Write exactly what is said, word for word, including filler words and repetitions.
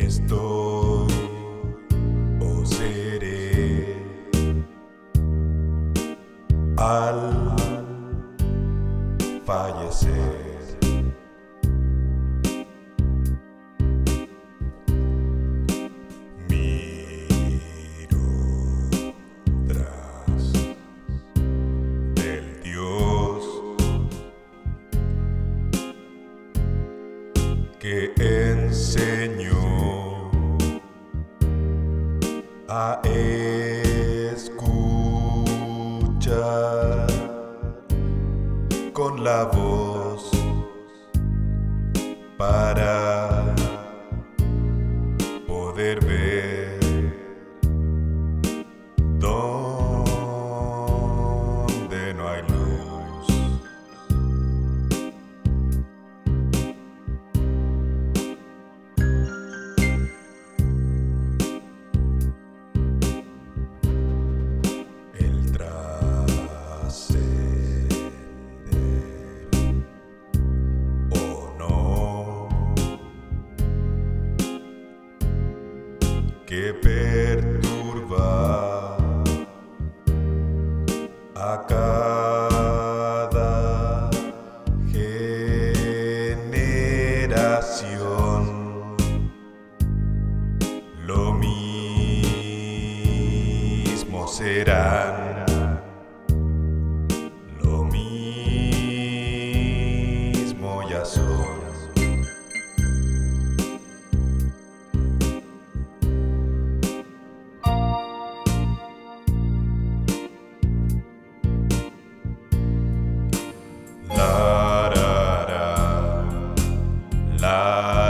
Estoy o seré al fallecer. Miro tras del Dios que enseñó a escuchar con la voz para poder ver donde no hay luz. El trascender o no, que perturba a cada generación. Lo mismo serán, lo mismo ya son. La, la, la, la.